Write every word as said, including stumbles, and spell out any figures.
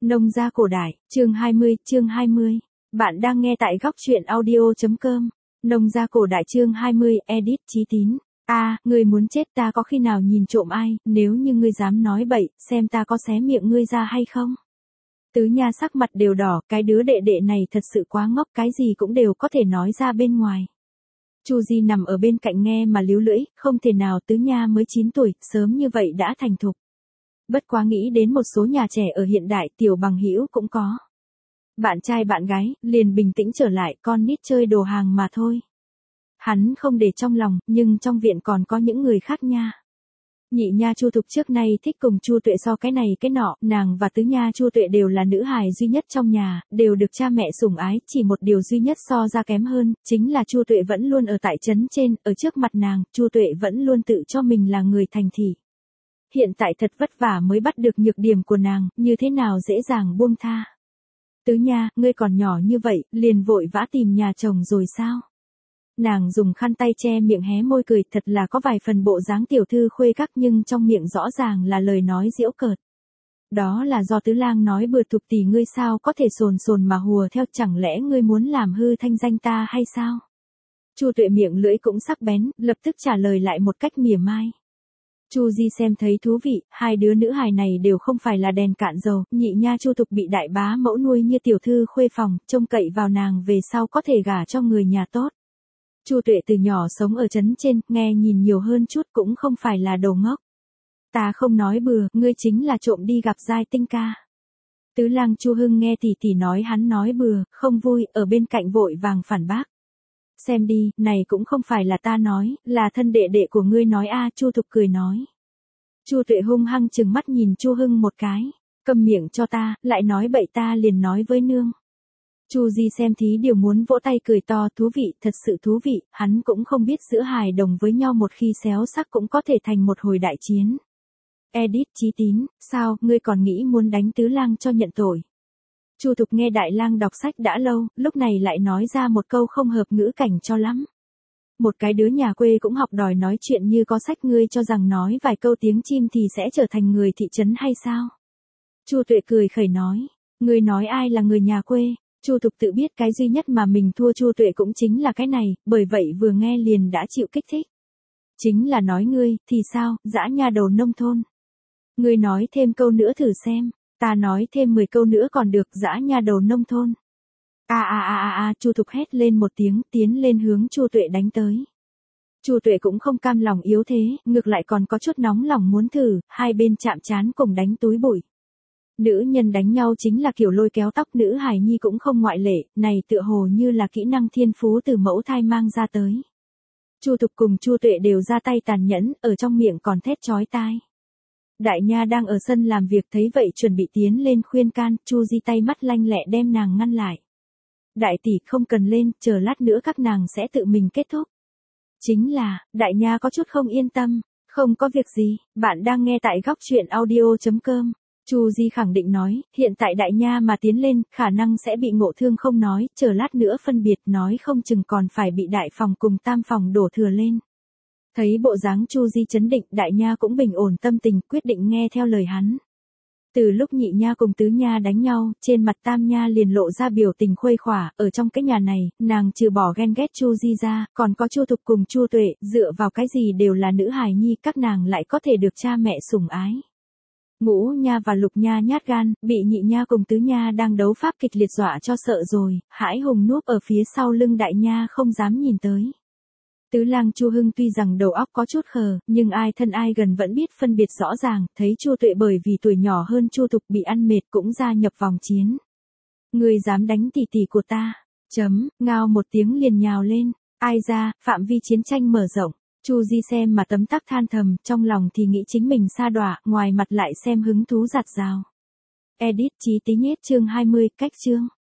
Nông gia cổ đại, chương hai mươi, chương hai mươi. Bạn đang nghe tại góc truyện audio.com. Nông gia cổ đại chương hai mươi, edit Chí Tín. A, à, ngươi muốn chết, ta có khi nào nhìn trộm ai, nếu như ngươi dám nói bậy, xem ta có xé miệng ngươi ra hay không. Tứ Nha sắc mặt đều đỏ, cái đứa đệ đệ này thật sự quá ngốc, cái gì cũng đều có thể nói ra bên ngoài. Chu Di nằm ở bên cạnh nghe mà líu lưỡi, không thể nào, Tứ Nha mới chín tuổi, sớm như vậy đã thành thục. Bất quá nghĩ đến một số nhà trẻ ở hiện đại, tiểu bằng hữu cũng có. Bạn trai bạn gái, liền bình tĩnh trở lại, con nít chơi đồ hàng mà thôi. Hắn không để trong lòng, nhưng trong viện còn có những người khác nha. Nhị Nha Chu Thục trước nay thích cùng Chu Tuệ so cái này cái nọ, nàng và Tứ Nha Chu Tuệ đều là nữ hài duy nhất trong nhà, đều được cha mẹ sủng ái, chỉ một điều duy nhất so ra kém hơn, chính là Chu Tuệ vẫn luôn ở tại trấn trên, ở trước mặt nàng, Chu Tuệ vẫn luôn tự cho mình là người thành thị. Hiện tại thật vất vả mới bắt được nhược điểm của nàng, như thế nào dễ dàng buông tha. Tứ Nha, ngươi còn nhỏ như vậy, liền vội vã tìm nhà chồng rồi sao? Nàng dùng khăn tay che miệng hé môi cười, thật là có vài phần bộ dáng tiểu thư khuê các, nhưng trong miệng rõ ràng là lời nói giễu cợt. Đó là do Tứ Lang nói bừa, Thục tỷ ngươi sao có thể sồn sồn mà hùa theo, chẳng lẽ ngươi muốn làm hư thanh danh ta hay sao? Chu Tuệ miệng lưỡi cũng sắc bén, lập tức trả lời lại một cách mỉa mai. Chu Di xem thấy thú vị, hai đứa nữ hài này đều không phải là đèn cạn dầu, Nhị Nha Chu Thục bị đại bá mẫu nuôi như tiểu thư khuê phòng, trông cậy vào nàng về sau có thể gả cho người nhà tốt. Chu Tuệ từ nhỏ sống ở trấn trên, nghe nhìn nhiều hơn chút cũng không phải là đồ ngốc. Ta không nói bừa, ngươi chính là trộm đi gặp giai tinh ca. Tứ Lang Chu Hưng nghe tỷ tỷ nói hắn nói bừa, không vui, ở bên cạnh vội vàng phản bác. Xem đi, này cũng không phải là ta nói, là thân đệ đệ của ngươi nói a. Chu Thục cười nói. Chu Tuệ hung hăng trừng mắt nhìn Chu Hưng một cái, câm miệng cho ta, lại nói bậy ta liền nói với nương. Chu Di xem thí điều muốn vỗ tay cười to, thú vị, thật sự thú vị, hắn cũng không biết giữa hài đồng với nhau một khi xéo sắc cũng có thể thành một hồi đại chiến. Edit Chí Tín, sao, ngươi còn nghĩ muốn đánh Tứ Lang cho nhận tội? Chu Thục nghe Đại Lang đọc sách đã lâu, lúc này lại nói ra một câu không hợp ngữ cảnh cho lắm. Một cái đứa nhà quê cũng học đòi nói chuyện như có sách, ngươi cho rằng nói vài câu tiếng chim thì sẽ trở thành người thị trấn hay sao? Chu Tuệ cười khẩy nói, ngươi nói ai là người nhà quê? Chu Thục tự biết cái duy nhất mà mình thua Chu Tuệ cũng chính là cái này, bởi vậy vừa nghe liền đã chịu kích thích. Chính là nói ngươi, thì sao, dã nha đầu nông thôn. Ngươi nói thêm câu nữa thử xem, ta nói thêm mười câu nữa còn được, dã nha đầu nông thôn. A a a a a, Chu Thục hét lên một tiếng, tiến lên hướng Chu Tuệ đánh tới. Chu Tuệ cũng không cam lòng yếu thế, ngược lại còn có chút nóng lòng muốn thử, hai bên chạm trán cùng đánh túi bụi. Nữ nhân đánh nhau chính là kiểu lôi kéo tóc, nữ hài nhi cũng không ngoại lệ, này tựa hồ như là kỹ năng thiên phú từ mẫu thai mang ra tới. Chu Thục cùng Chu Tuệ đều ra tay tàn nhẫn, ở trong miệng còn thét chói tai. Đại Nha đang ở sân làm việc thấy vậy chuẩn bị tiến lên khuyên can, Chu Di tay mắt lanh lẹ đem nàng ngăn lại. Đại tỷ không cần lên, chờ lát nữa các nàng sẽ tự mình kết thúc. Chính là, Đại Nha có chút không yên tâm, không có việc gì, bạn đang nghe tại góc truyện audio.com. Chu Di khẳng định nói, hiện tại Đại Nha mà tiến lên, khả năng sẽ bị ngộ thương không nói, chờ lát nữa phân biệt nói không chừng còn phải bị đại phòng cùng tam phòng đổ thừa lên. Thấy bộ dáng Chu Di chấn định, Đại Nha cũng bình ổn tâm tình, quyết định nghe theo lời hắn. Từ lúc Nhị Nha cùng Tứ Nha đánh nhau, trên mặt Tam Nha liền lộ ra biểu tình khuây khỏa, ở trong cái nhà này, nàng trừ bỏ ghen ghét Chu Di ra, còn có Chu Thục cùng Chu Tuệ, dựa vào cái gì đều là nữ hài nhi, các nàng lại có thể được cha mẹ sủng ái. Ngũ Nha và Lục Nha nhát gan, bị Nhị Nha cùng Tứ Nha đang đấu pháp kịch liệt dọa cho sợ rồi, hãi hùng núp ở phía sau lưng Đại Nha không dám nhìn tới. Tứ Lang Chu Hưng tuy rằng đầu óc có chút khờ, nhưng ai thân ai gần vẫn biết phân biệt rõ ràng, thấy Chu Tuệ bởi vì tuổi nhỏ hơn Chu Thục bị ăn mệt cũng gia nhập vòng chiến. Ngươi dám đánh tỷ tỷ của ta? Chấm, ngao một tiếng liền nhào lên, ai ra, phạm vi chiến tranh mở rộng. Chu Di xem mà tấm tắc than thầm, trong lòng thì nghĩ chính mình sa đọa, ngoài mặt lại xem hứng thú giạt rào. Edit Chí Tín nhét chương hai mươi, cách chương.